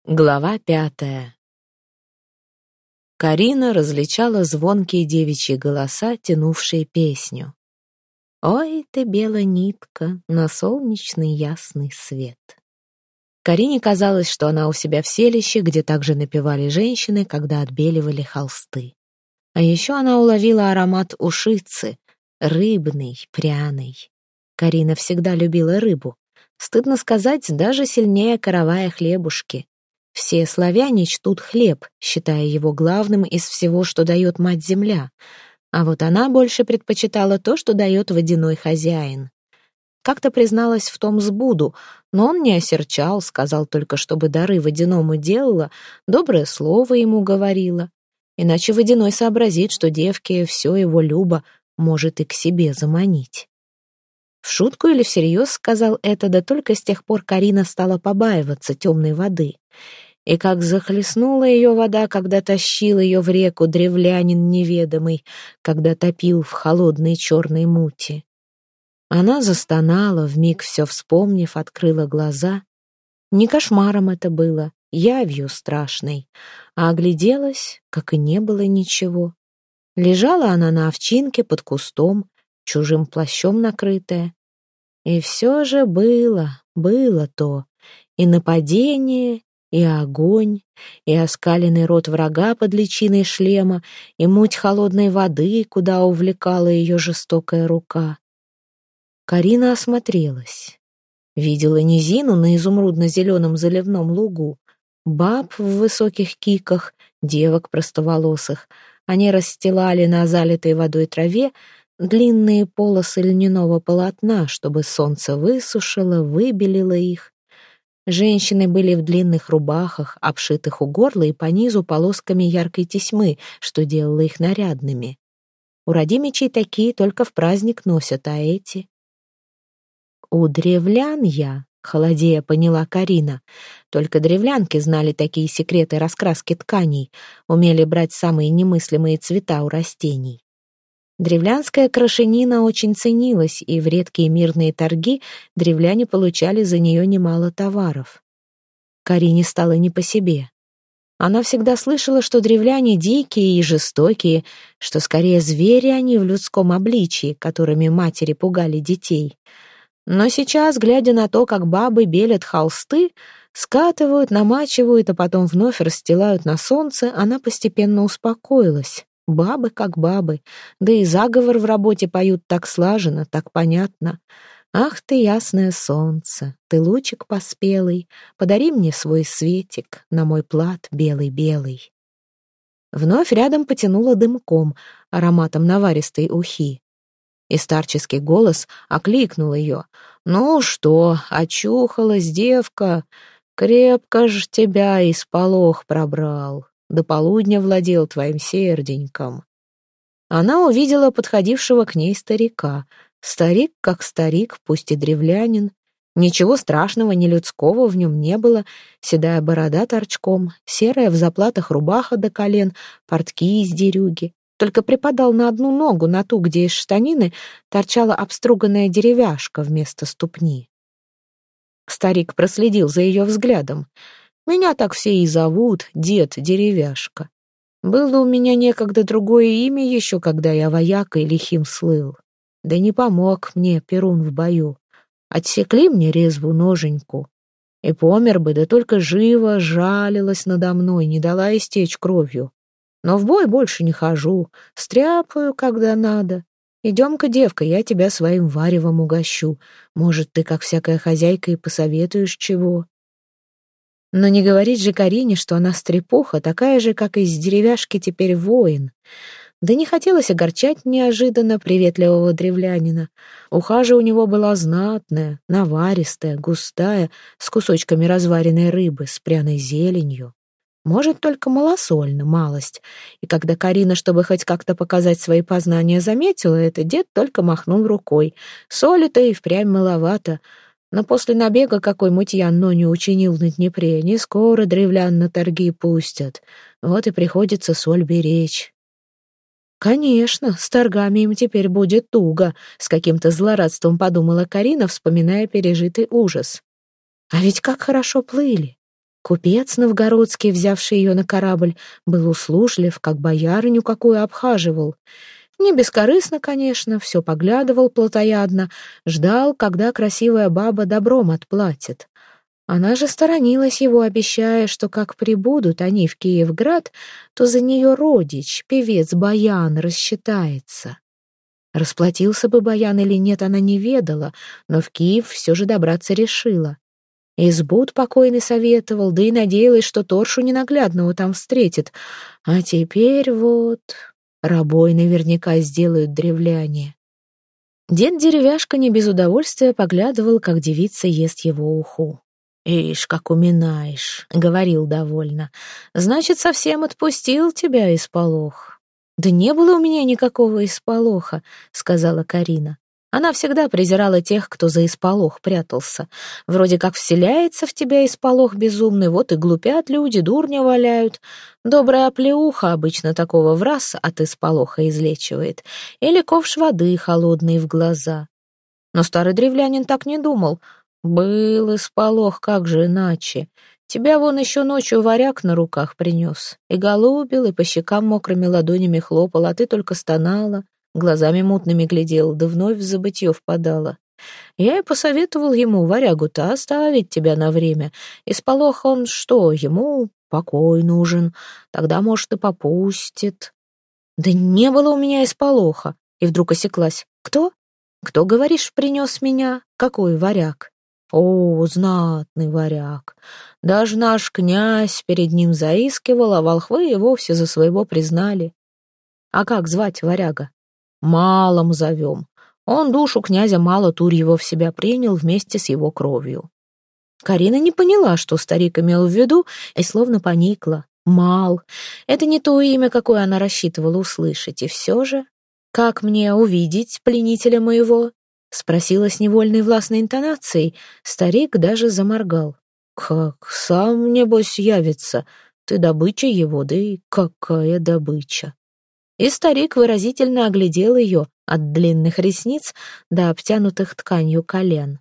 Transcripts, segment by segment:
Глава 5. Карина различала звонкие девичьи голоса, тянувшие песню. «Ой ты, белая нитка, на солнечный ясный свет». Карине казалось, что она у себя в селище, где также напевали женщины, когда отбеливали холсты. А еще она уловила аромат ушицы, рыбный, пряный. Карина всегда любила рыбу. Стыдно сказать, даже сильнее каравая хлебушки. Все славяне чтут хлеб, считая его главным из всего, что дает мать-земля. А вот она больше предпочитала то, что дает водяной хозяин. Как-то призналась в том Сбуду, но он не осерчал, сказал только, чтобы дары водяному делала, доброе слово ему говорила. Иначе водяной сообразит, что девке все его любо может и к себе заманить. В шутку или всерьез сказал это, да только с тех пор Карина стала побаиваться темной воды. И как захлестнула ее вода, когда тащил ее в реку древлянин неведомый, когда топил в холодной черной мути. Она застонала, вмиг все вспомнив, открыла глаза. Не кошмаром это было, явью страшной, а огляделась, как и не было ничего. Лежала она на овчинке под кустом, чужим плащом накрытая. И все же было то, и нападение, и огонь, и оскаленный рот врага под личиной шлема, и муть холодной воды, куда увлекала ее жестокая рука. Карина осмотрелась. Видела низину на изумрудно-зеленом заливном лугу, баб в высоких киках, девок простоволосых. Они расстилали на залитой водой траве длинные полосы льняного полотна, чтобы солнце высушило, выбелило их. Женщины были в длинных рубахах, обшитых у горла и по низу полосками яркой тесьмы, что делало их нарядными. У родимичей такие только в праздник носят, а эти... «У древлян я», — холодея поняла Карина. Только древлянки знали такие секреты раскраски тканей, умели брать самые немыслимые цвета у растений. Древлянская крашенина очень ценилась, и в редкие мирные торги древляне получали за нее немало товаров. Карине стало не по себе. Она всегда слышала, что древляне дикие и жестокие, что скорее звери они в людском обличии, которыми матери пугали детей. Но сейчас, глядя на то, как бабы белят холсты, скатывают, намачивают, а потом вновь расстилают на солнце, она постепенно успокоилась. Бабы как бабы, да и заговор в работе поют так слаженно, так понятно. «Ах ты, ясное солнце, ты лучик поспелый, подари мне свой светик на мой плат белый-белый». Вновь рядом потянуло дымком, ароматом наваристой ухи. И старческий голос окликнул ее. «Ну что, очухалась девка? Крепко ж тебя исполох пробрал. До полудня владел твоим серденьком». Она увидела подходившего к ней старика. Старик как старик, пусть и древлянин. Ничего страшного, ни людского в нем не было. Седая борода торчком, серая в заплатах рубаха до колен, портки из дерюги. Только припадал на одну ногу, на ту, где из штанины торчала обструганная деревяшка вместо ступни. Старик проследил за ее взглядом. «Меня так все и зовут, дед Деревяшка. Было у меня некогда другое имя еще, когда я воякой лихим слыл. Да не помог мне Перун в бою. Отсекли мне резву ноженьку. И помер бы, да только живо жалилась надо мной, не дала истечь кровью. Но в бой больше не хожу, стряпаю, когда надо. Идем-ка, девка, я тебя своим варевом угощу. Может, ты, как всякая хозяйка, и посоветуешь чего». Но не говорить же Карине, что она стрепуха, такая же, как из деревяшки теперь воин. Да не хотелось огорчать неожиданно приветливого древлянина. Уха же у него была знатная, наваристая, густая, с кусочками разваренной рыбы, с пряной зеленью. Может, только малосольно, малость. И когда Карина, чтобы хоть как-то показать свои познания, заметила это, дед только махнул рукой. Соли-то и впрямь маловато. Но после набега, какой мытьян Ноню учинил на Днепре, не скоро древлян на торги пустят. Вот и приходится соль беречь. «Конечно, с торгами им теперь будет туго», — с каким-то злорадством подумала Карина, вспоминая пережитый ужас. «А ведь как хорошо плыли! Купец новгородский, взявший ее на корабль, был услужлив, как боярыню какую обхаживал. Не бескорыстно, конечно, все поглядывал плотоядно, ждал, когда красивая баба добром отплатит. Она же сторонилась его, обещая, что как прибудут они в Киевград, то за нее родич, певец Баян, рассчитается. Расплатился бы Баян или нет, она не ведала, но в Киев все же добраться решила. Избуд покойный советовал, да и надеялась, что Торшу ненаглядного там встретит. А теперь вот рабой наверняка сделают древляне. Дед Деревяшка не без удовольствия поглядывал, как девица ест его уху. «Ишь, как уминаешь», — говорил довольно. «Значит, совсем отпустил тебя исполох». «Да не было у меня никакого исполоха», — сказала Карина. Она всегда презирала тех, кто за исполох прятался. Вроде как вселяется в тебя исполох безумный, вот и глупят люди, дурня валяют. Добрая оплеуха обычно такого враз от исполоха излечивает. Или ковш воды холодный в глаза. Но старый древлянин так не думал. Был исполох, как же иначе. Тебя вон еще ночью варяг на руках принес. И голубил, и по щекам мокрыми ладонями хлопал, а ты только стонала, глазами мутными глядела, да вновь в забытье впадала. Я и посоветовал ему, варягу-то, оставить тебя на время. Исполох он что, ему покой нужен, тогда, может, и попустит. Да не было у меня исполоха. И вдруг осеклась. Кто? Кто, говоришь, принес меня? Какой варяг? О, знатный варяг. Даже наш князь перед ним заискивал, а волхвы и вовсе за своего признали. А как звать варяга? Малом зовем. Он душу князя Мала Турьева в себя принял вместе с его кровью. Карина не поняла, что старик имел в виду, и словно поникла. Мал. Это не то имя, какое она рассчитывала услышать, и все же... «Как мне увидеть пленителя моего?» — спросила с невольной властной интонацией. Старик даже заморгал. «Как сам, небось, явится? Ты добыча его, да и какая добыча!» И старик выразительно оглядел ее от длинных ресниц до обтянутых тканью колен.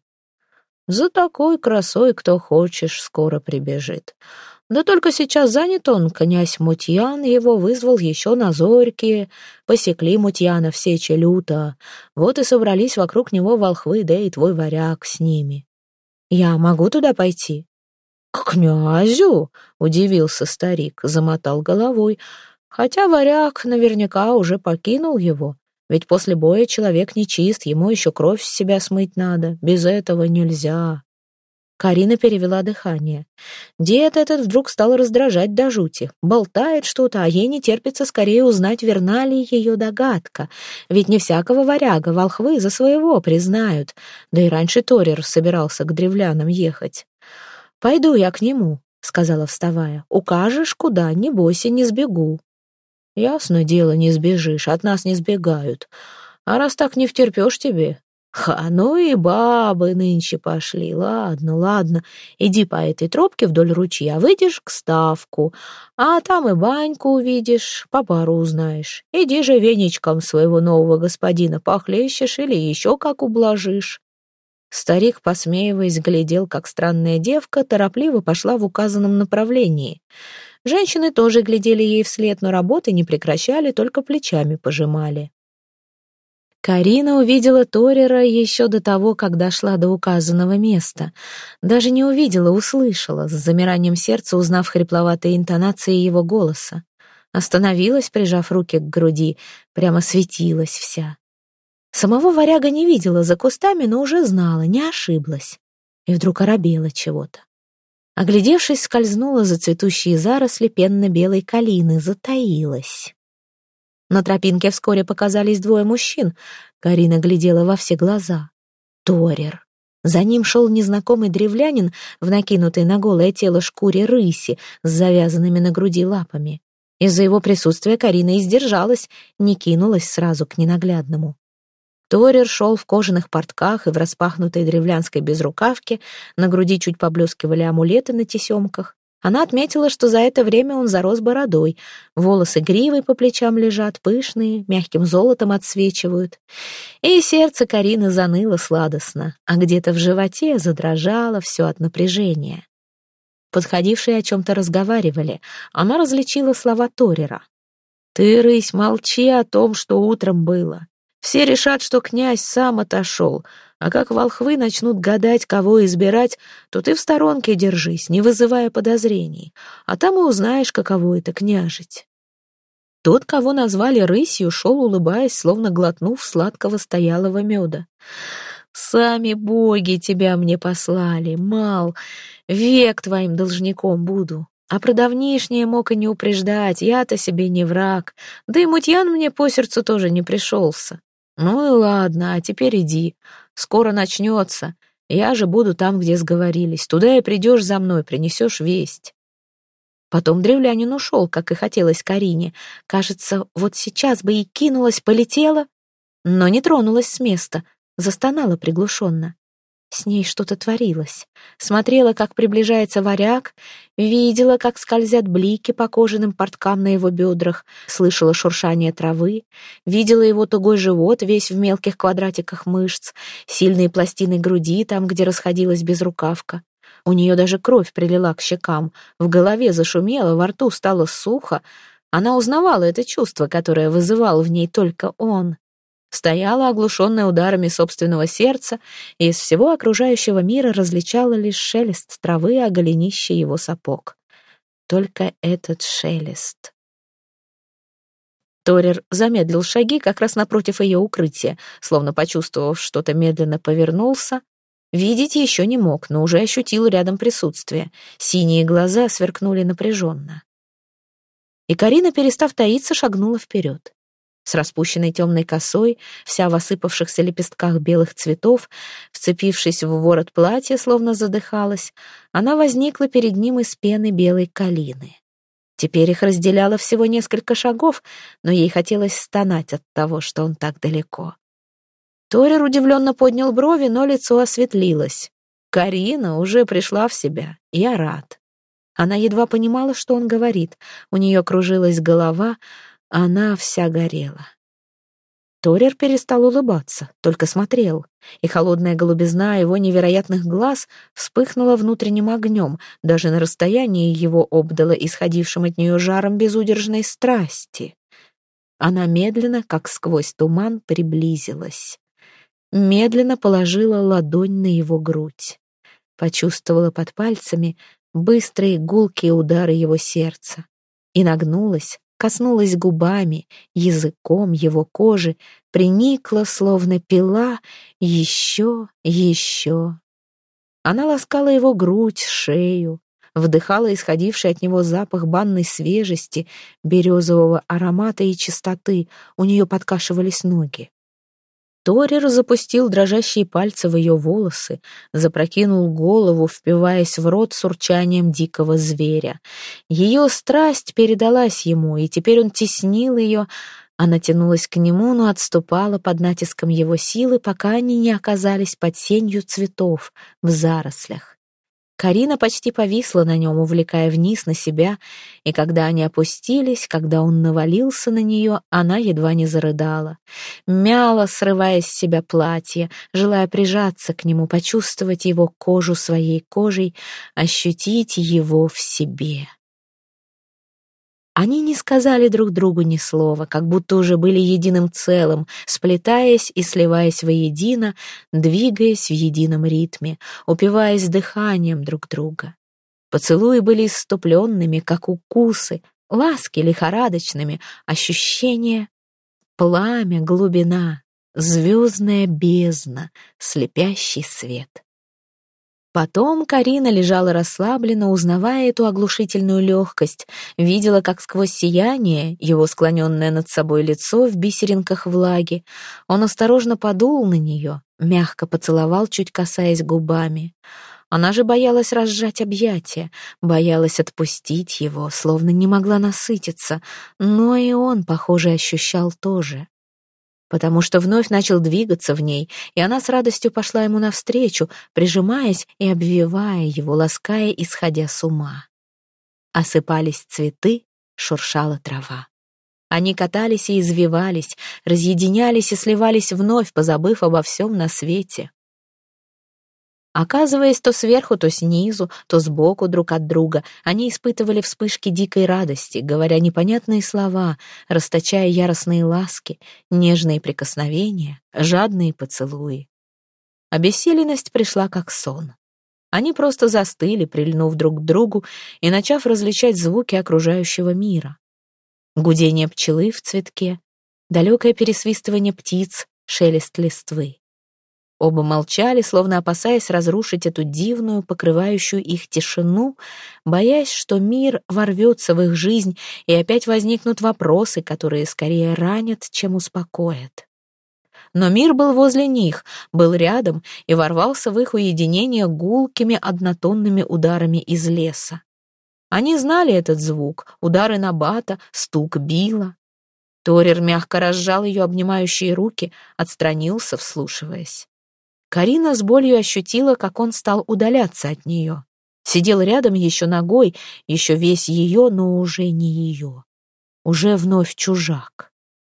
«За такой красой, кто хочешь, скоро прибежит. Да только сейчас занят он, князь Мутьян его вызвал еще на зорьки, посекли Мутьяна в сече люто, вот и собрались вокруг него волхвы, да и твой варяг с ними. Я могу туда пойти?» «К князю?» — удивился старик, замотал головой, хотя варяг наверняка уже покинул его, ведь после боя человек нечист, ему еще кровь с себя смыть надо, без этого нельзя. Карина перевела дыхание. Дед этот вдруг стал раздражать до жути. Болтает что-то, а ей не терпится скорее узнать, верна ли ее догадка. Ведь не всякого варяга волхвы за своего признают. Да и раньше Торер собирался к древлянам ехать. «Пойду я к нему», — сказала, вставая. «Укажешь, куда, не бойся, не сбегу». «Ясно дело, не сбежишь, от нас не сбегают. А раз так не втерпешь тебе...» Ну и бабы нынче пошли. Ладно, ладно, иди по этой тропке вдоль ручья, выйдешь к ставку, а там и баньку увидишь, по пару узнаешь. Иди же веничком своего нового господина похлещешь или еще как ублажишь». Старик, посмеиваясь, глядел, как странная девка торопливо пошла в указанном направлении. Женщины тоже глядели ей вслед, но работы не прекращали, только плечами пожимали. Карина увидела Торера еще до того, как дошла до указанного места. Даже не увидела, услышала, с замиранием сердца узнав хрипловатые интонации его голоса. Остановилась, прижав руки к груди, прямо светилась вся. Самого варяга не видела за кустами, но уже знала, не ошиблась. И вдруг оробела чего-то. Оглядевшись, скользнула за цветущие заросли пенно-белой калины, затаилась. На тропинке вскоре показались двое мужчин. Карина глядела во все глаза. Торер. За ним шел незнакомый древлянин в накинутой на голое тело шкуре рыси с завязанными на груди лапами. Из-за его присутствия Карина и сдержалась, не кинулась сразу к ненаглядному. Торер шел в кожаных портках и в распахнутой древлянской безрукавке, на груди чуть поблескивали амулеты на тесемках. Она отметила, что за это время он зарос бородой, волосы гривой по плечам лежат, пышные, мягким золотом отсвечивают. И сердце Карины заныло сладостно, а где-то в животе задрожало все от напряжения. Подходившие о чем-то разговаривали. Она различила слова Торера. «Ты, рысь, молчи о том, что утром было. Все решат, что князь сам отошел, а как волхвы начнут гадать, кого избирать, то ты в сторонке держись, не вызывая подозрений, а там и узнаешь, каково это княжить». Тот, кого назвали рысью, шел, улыбаясь, словно глотнув сладкого стоялого меда. «Сами боги тебя мне послали, мал, век твоим должником буду. А про давнишнее мог и не упреждать, я-то себе не враг, да и мутьян мне по сердцу тоже не пришелся. Ну и ладно, а теперь иди, скоро начнется, я же буду там, где сговорились, туда и придешь за мной, принесешь весть». Потом древлянин ушел, как и хотелось Карине. Кажется, вот сейчас бы и кинулась, полетела, но не тронулась с места, застонала приглушенно. С ней что-то творилось. Смотрела, как приближается варяг, видела, как скользят блики по кожаным порткам на его бедрах, слышала шуршание травы, видела его тугой живот, весь в мелких квадратиках мышц, сильные пластины груди там, где расходилась безрукавка. У нее даже кровь прилила к щекам, в голове зашумело, во рту стало сухо. Она узнавала это чувство, которое вызывал в ней только он. Стояла, оглушенная ударами собственного сердца, и из всего окружающего мира различала лишь шелест травы о голенище его сапог. Только этот шелест. Торер замедлил шаги как раз напротив ее укрытия, словно почувствовав что-то, медленно повернулся. Видеть еще не мог, но уже ощутил рядом присутствие. Синие глаза сверкнули напряженно. И Карина, перестав таиться, шагнула вперед. С распущенной темной косой, вся в осыпавшихся лепестках белых цветов, вцепившись в ворот платья, словно задыхалась, она возникла перед ним из пены белой калины. Теперь их разделяло всего несколько шагов, но ей хотелось стонать от того, что он так далеко. Торер удивленно поднял брови, но лицо осветлилось. Карина уже пришла в себя. Я рад. Она едва понимала, что он говорит. У нее кружилась голова, она вся горела. Торер перестал улыбаться, только смотрел, и холодная голубизна его невероятных глаз вспыхнула внутренним огнем, даже на расстоянии его обдала исходившим от нее жаром безудержной страсти. Она медленно, как сквозь туман, приблизилась. Медленно положила ладонь на его грудь. Почувствовала под пальцами быстрые гулкие удары его сердца. И нагнулась, коснулась губами, языком его кожи, приникла, словно пила, еще. Она ласкала его грудь, шею, вдыхала исходивший от него запах банной свежести, березового аромата и чистоты, у нее подкашивались ноги. Торер запустил дрожащие пальцы в ее волосы, запрокинул голову, впиваясь в рот с урчанием дикого зверя. Ее страсть передалась ему, и теперь он теснил ее. Она тянулась к нему, но отступала под натиском его силы, пока они не оказались под сенью цветов в зарослях. Карина почти повисла на нем, увлекая вниз на себя, и когда они опустились, когда он навалился на нее, она едва не зарыдала. Мяла, срывая с себя платье, желая прижаться к нему, почувствовать его кожу своей кожей, ощутить его в себе. Они не сказали друг другу ни слова, как будто уже были единым целым, сплетаясь и сливаясь воедино, двигаясь в едином ритме, упиваясь дыханием друг друга. Поцелуи были исступленными, как укусы, ласки лихорадочными, ощущения — пламя, глубина, звездная бездна, слепящий свет. Потом Карина лежала расслабленно, узнавая эту оглушительную легкость, видела, как сквозь сияние, его склоненное над собой лицо в бисеринках влаги, он осторожно подул на нее, мягко поцеловал, чуть касаясь губами. Она же боялась разжать объятия, боялась отпустить его, словно не могла насытиться, но и он, похоже, ощущал тоже. Потому что вновь начал двигаться в ней, и она с радостью пошла ему навстречу, прижимаясь и обвивая его, лаская и сходя с ума. Осыпались цветы, шуршала трава. Они катались и извивались, разъединялись и сливались вновь, позабыв обо всем на свете. Оказываясь то сверху, то снизу, то сбоку друг от друга, они испытывали вспышки дикой радости, говоря непонятные слова, расточая яростные ласки, нежные прикосновения, жадные поцелуи. Обессиленность пришла как сон. Они просто застыли, прильнув друг к другу и начав различать звуки окружающего мира. Гудение пчелы в цветке, далекое пересвистывание птиц, шелест листвы. Оба молчали, словно опасаясь разрушить эту дивную, покрывающую их тишину, боясь, что мир ворвется в их жизнь, и опять возникнут вопросы, которые скорее ранят, чем успокоят. Но мир был возле них, был рядом и ворвался в их уединение гулкими однотонными ударами из леса. Они знали этот звук, удары набата, стук била. Торер мягко разжал ее обнимающие руки, отстранился, вслушиваясь. Карина с болью ощутила, как он стал удаляться от нее. Сидел рядом еще ногой, еще весь ее, но уже не ее. Уже вновь чужак.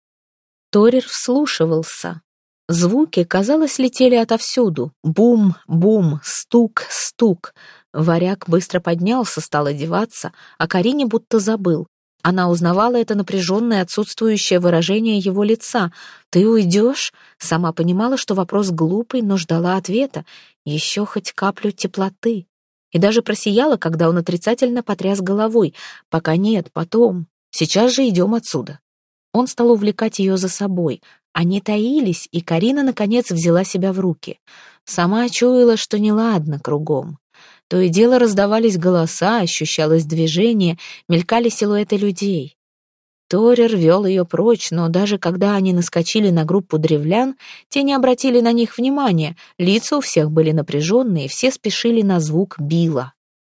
Торер вслушивался. Звуки, казалось, летели отовсюду. Бум, бум, стук, стук. Варяг быстро поднялся, стал одеваться, а Карине будто забыл. Она узнавала это напряженное, отсутствующее выражение его лица. «Ты уйдешь?» Сама понимала, что вопрос глупый, но ждала ответа. Еще хоть каплю теплоты. И даже просияла, когда он отрицательно потряс головой. «Пока нет, потом. Сейчас же идем отсюда». Он стал увлекать ее за собой. Они таились, и Карина, наконец, взяла себя в руки. Сама чуяла, что неладно кругом. То и дело раздавались голоса, ощущалось движение, мелькали силуэты людей. Торер вел ее прочь, но даже когда они наскочили на группу древлян, те не обратили на них внимания, лица у всех были напряженные, все спешили на звук била.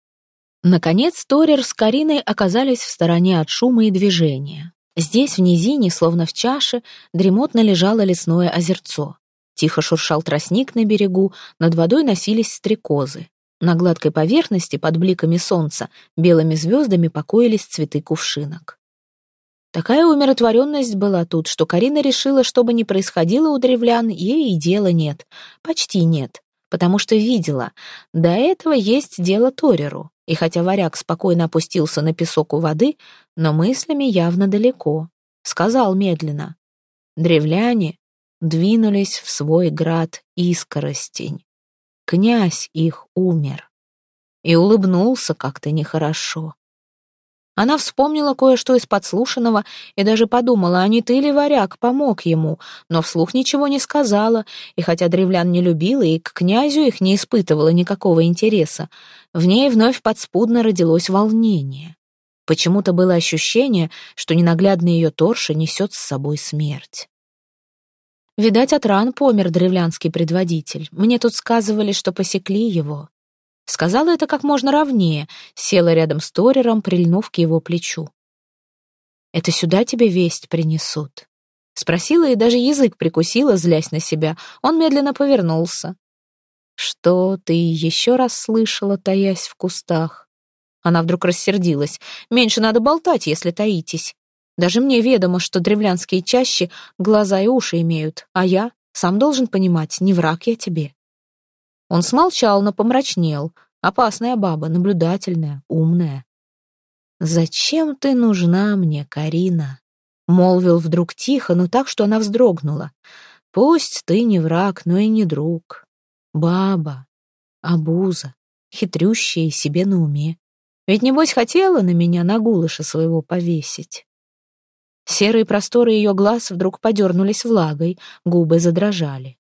Наконец Торер с Кариной оказались в стороне от шума и движения. Здесь, в низине, словно в чаше, дремотно лежало лесное озерцо. Тихо шуршал тростник на берегу, над водой носились стрекозы. На гладкой поверхности, под бликами солнца, белыми звездами покоились цветы кувшинок. Такая умиротворенность была тут, что Карина решила, что бы ни происходило у древлян, ей и дела нет, почти нет, потому что видела, до этого есть дело Тореру, и хотя варяг спокойно опустился на песок у воды, но мыслями явно далеко, сказал медленно: древляне двинулись в свой град Искоростень. Князь их умер. И улыбнулся как-то нехорошо. Она вспомнила кое-что из подслушанного и даже подумала, а не ты ли, варяг, помог ему, но вслух ничего не сказала, и хотя древлян не любила и к князю их не испытывала никакого интереса, в ней вновь подспудно родилось волнение. Почему-то было ощущение, что ненаглядный ее торша несет с собой смерть. Видать, от ран помер древлянский предводитель. Мне тут сказывали, что посекли его. Сказала это как можно ровнее, села рядом с Торером, прильнув к его плечу. «Это сюда тебе весть принесут?» Спросила и даже язык прикусила, злясь на себя. Он медленно повернулся. «Что ты еще раз слышала, таясь в кустах?» Она вдруг рассердилась. «Меньше надо болтать, если таитесь. Даже мне ведомо, что древлянские чащи глаза и уши имеют, а я сам должен понимать, не враг я тебе». Он смолчал, но помрачнел. Опасная баба, наблюдательная, умная. «Зачем ты нужна мне, Карина?» Молвил вдруг тихо, но так, что она вздрогнула. «Пусть ты не враг, но и не друг. Баба, обуза, хитрющая и себе на уме. Ведь, небось, хотела на меня на гулыша своего повесить». Серые просторы ее глаз вдруг подернулись влагой, губы задрожали.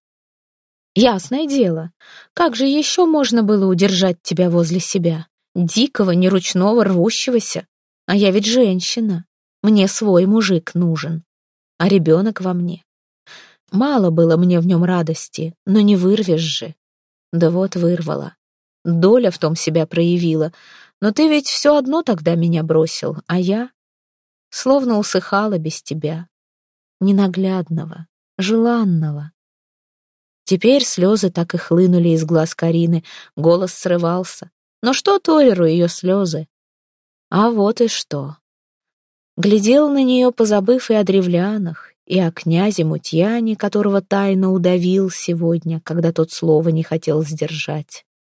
«Ясное дело, как же еще можно было удержать тебя возле себя? Дикого, неручного, рвущегося? А я ведь женщина, мне свой мужик нужен, а ребенок во мне. Мало было мне в нем радости, но не вырвешь же. Да вот вырвала. Доля в том себя проявила, но ты ведь все одно тогда меня бросил, а я словно усыхала без тебя, ненаглядного, желанного». Теперь слезы так и хлынули из глаз Карины, голос срывался. Но что Тореру ее слезы? А вот и что. Глядел на нее, позабыв и о древлянах, и о князе Мутьяне, которого тайно удавил сегодня, когда тот слова не хотел сдержать.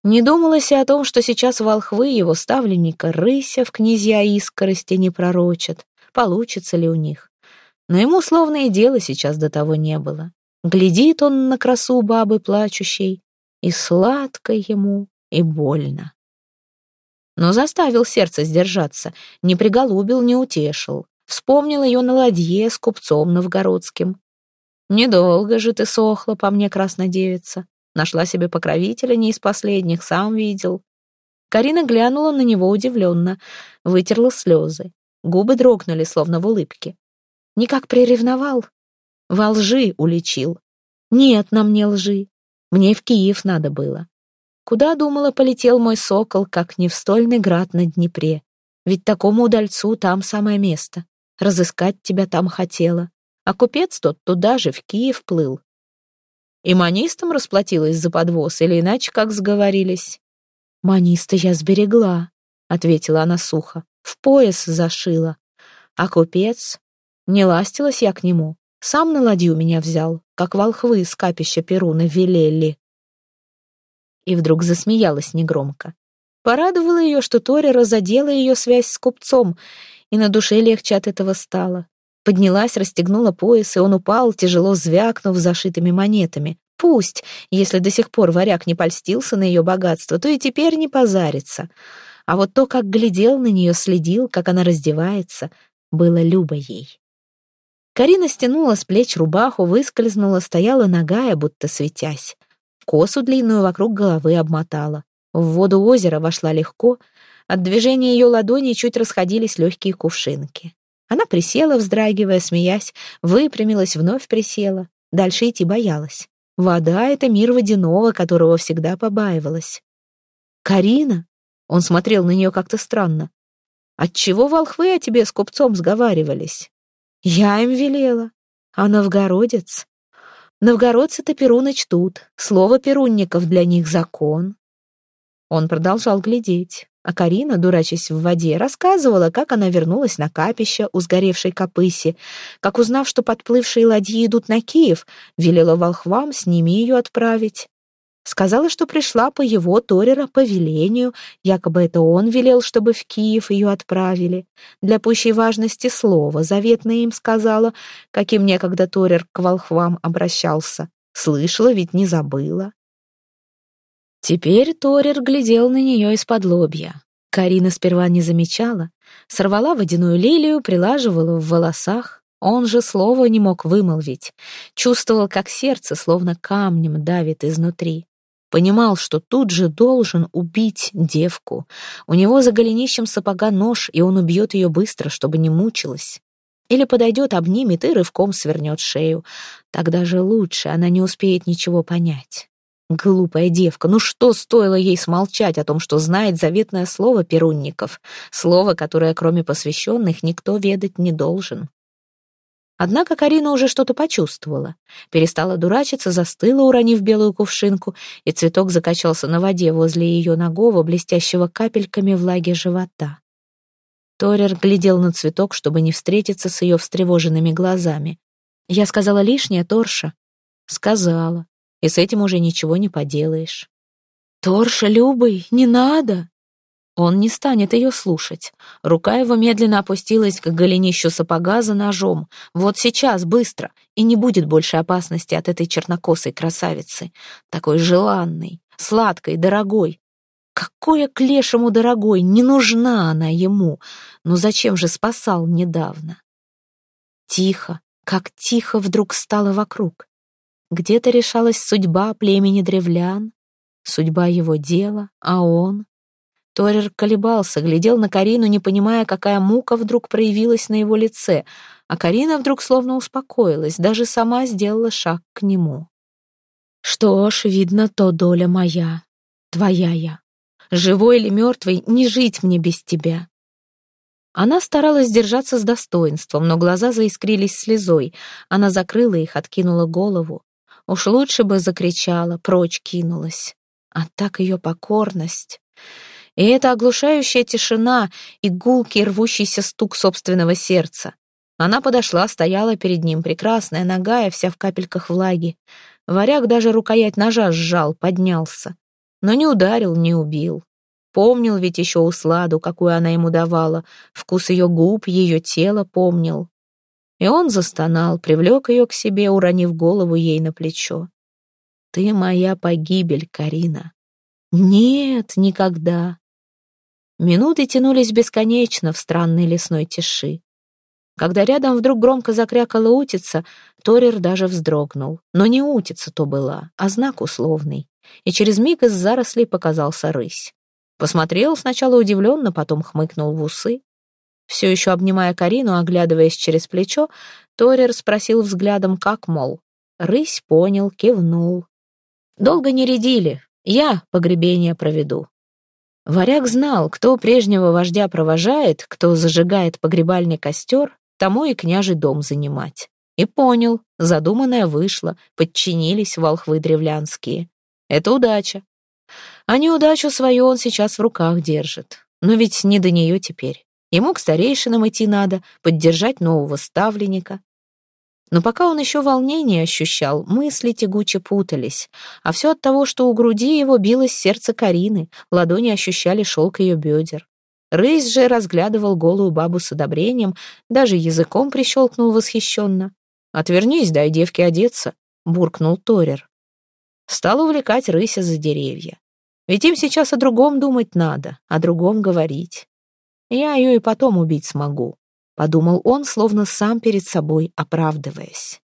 Не думалось и о том, что сейчас волхвы его ставленника Рыся в князья искорости не пророчат, получится ли у них. Но ему словно и дела сейчас до того не было. Глядит он на красу бабы плачущей, и сладко ему, и больно. Но заставил сердце сдержаться, не приголубил, не утешил. Вспомнил ее на ладье с купцом новгородским. «Недолго же ты сохла по мне, краснодевица. Нашла себе покровителя не из последних, сам видел». Карина глянула на него удивленно, вытерла слезы. Губы дрогнули, словно в улыбке. «Никак приревновал? Во лжи уличил. Нет на мне лжи. Мне в Киев надо было. Куда, думала, полетел мой сокол, как не в стольный град на Днепре? Ведь такому удальцу там самое место. Разыскать тебя там хотела. А купец тот туда же, в Киев, плыл. И манистам расплатилась за подвоз, или иначе как сговорились?» «Маниста я сберегла», — ответила она сухо, — «в пояс зашила. А купец? Не ластилась я к нему. Сам на ладью меня взял, как волхвы с капища Перуна велели». И вдруг засмеялась негромко. Порадовало ее, что Торера задела ее связь с купцом, и на душе легче от этого стало. Поднялась, расстегнула пояс, и он упал, тяжело звякнув зашитыми монетами. Пусть, если до сих пор варяг не польстился на ее богатство, то и теперь не позарится. А вот то, как глядел на нее, следил, как она раздевается, было любо ей. Карина стянула с плеч рубаху, выскользнула, стояла нагая, будто светясь. Косу длинную вокруг головы обмотала. В воду озера вошла легко. От движения ее ладоней чуть расходились легкие кувшинки. Она присела, вздрагивая, смеясь, выпрямилась, вновь присела. Дальше идти боялась. Вода — это мир водяного, которого всегда побаивалась. «Карина?» — он смотрел на нее как-то странно. «Отчего волхвы о тебе с купцом сговаривались?» «Я им велела. А новгородец?» «Новгородцы-то Перуна чтут. Слово перунников для них закон». Он продолжал глядеть, а Карина, дурачась в воде, рассказывала, как она вернулась на капище у сгоревшей Копыси, как, узнав, что подплывшие ладьи идут на Киев, велела волхвам с ними ее отправить. Сказала, что пришла по его, Торера, повелению, якобы это он велел, чтобы в Киев ее отправили. Для пущей важности слова заветное им сказала, каким некогда Торер к волхвам обращался. Слышала, ведь не забыла. Теперь Торер глядел на нее из-под лобья. Карина сперва не замечала, сорвала водяную лилию, прилаживала в волосах. Он же слова не мог вымолвить. Чувствовал, как сердце словно камнем давит изнутри. Понимал, что тут же должен убить девку. У него за голенищем сапога нож, и он убьет ее быстро, чтобы не мучилась. Или подойдет, обнимет и рывком свернет шею. Тогда же лучше, она не успеет ничего понять. Глупая девка, ну что стоило ей смолчать о том, что знает заветное слово перунников, слово, которое, кроме посвященных, никто ведать не должен. Однако Карина уже что-то почувствовала. Перестала дурачиться, застыла, уронив белую кувшинку, и цветок закачался на воде возле ее нагого, блестящего капельками влаги живота. Торер глядел на цветок, чтобы не встретиться с ее встревоженными глазами. «Я сказала лишнее, Торша?» «Сказала. И с этим уже ничего не поделаешь». «Торша, Любый, не надо!» Он не станет ее слушать. Рука его медленно опустилась к голенищу сапога за ножом. Вот сейчас, быстро, и не будет больше опасности от этой чернокосой красавицы. Такой желанной, сладкой, дорогой. Какое к лешему дорогой, не нужна она ему. Но зачем же спасал недавно? Тихо, как тихо вдруг стало вокруг. Где-то решалась судьба племени древлян, судьба его дела, а он... Торер колебался, глядел на Карину, не понимая, какая мука вдруг проявилась на его лице, а Карина вдруг словно успокоилась, даже сама сделала шаг к нему. «Что ж, видно, то доля моя, твоя я. Живой или мертвый, не жить мне без тебя». Она старалась держаться с достоинством, но глаза заискрились слезой. Она закрыла их, откинула голову. Уж лучше бы закричала, прочь кинулась. А так ее покорность... И эта оглушающая тишина и гулкий рвущийся стук собственного сердца. Она подошла, стояла перед ним, прекрасная, нагая, вся в капельках влаги. Варяг даже рукоять ножа сжал, поднялся. но не ударил, не убил. Помнил ведь еще усладу, какую она ему давала, вкус ее губ, ее тела помнил. И он застонал, привлек ее к себе, уронив голову ей на плечо. «Ты моя погибель, Карина». «Нет, никогда». Минуты тянулись бесконечно в странной лесной тиши. Когда рядом вдруг громко закрякала утица, Торер даже вздрогнул. Но не утица то была, а знак условный. И через миг из зарослей показался рысь. Посмотрел сначала удивленно, потом хмыкнул в усы. Все еще обнимая Карину, оглядываясь через плечо, Торер спросил взглядом, как, мол. Рысь понял, кивнул. Долго не рядили, я погребение проведу. Варяг знал, кто прежнего вождя провожает, кто зажигает погребальный костер, тому и княжий дом занимать. И понял, задуманное вышло, подчинились волхвы древлянские. Это удача. А неудачу свою он сейчас в руках держит. Но ведь не до нее теперь. Ему к старейшинам идти надо, поддержать нового ставленника. Но пока он еще волнение ощущал, мысли тягуче путались. А все от того, что у груди его билось сердце Карины, ладони ощущали шелк ее бедер. Рысь же разглядывал голую бабу с одобрением, даже языком прищелкнул восхищенно. «Отвернись, дай девке одеться», — буркнул Торер. Стал увлекать рыся за деревья. Ведь им сейчас о другом думать надо, о другом говорить. Я ее и потом убить смогу, — подумал он, словно сам перед собой оправдываясь.